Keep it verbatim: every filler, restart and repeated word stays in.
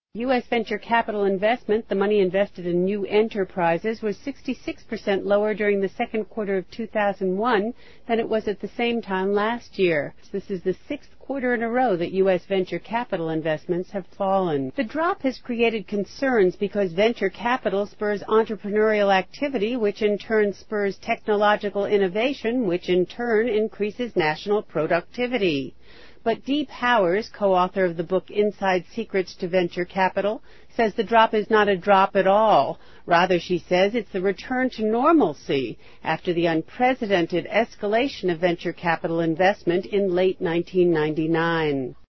U S venture capital investment, the money invested in new enterprises, was sixty-six percent lower during the second quarter of two thousand one than it was at the same time last year. This is the sixth quarter in a row that U S venture capital investments have fallen. The drop has created concerns because venture capital spurs entrepreneurial activity, which in turn spurs technological innovation, which in turn increases national productivity. But Dee Powers, co-author of the book Inside Secrets to Venture Capital, says the drop is not a drop at all. Rather, she says, it's the return to normalcy after the unprecedented escalation of venture capital investment in late nineteen ninety-nine.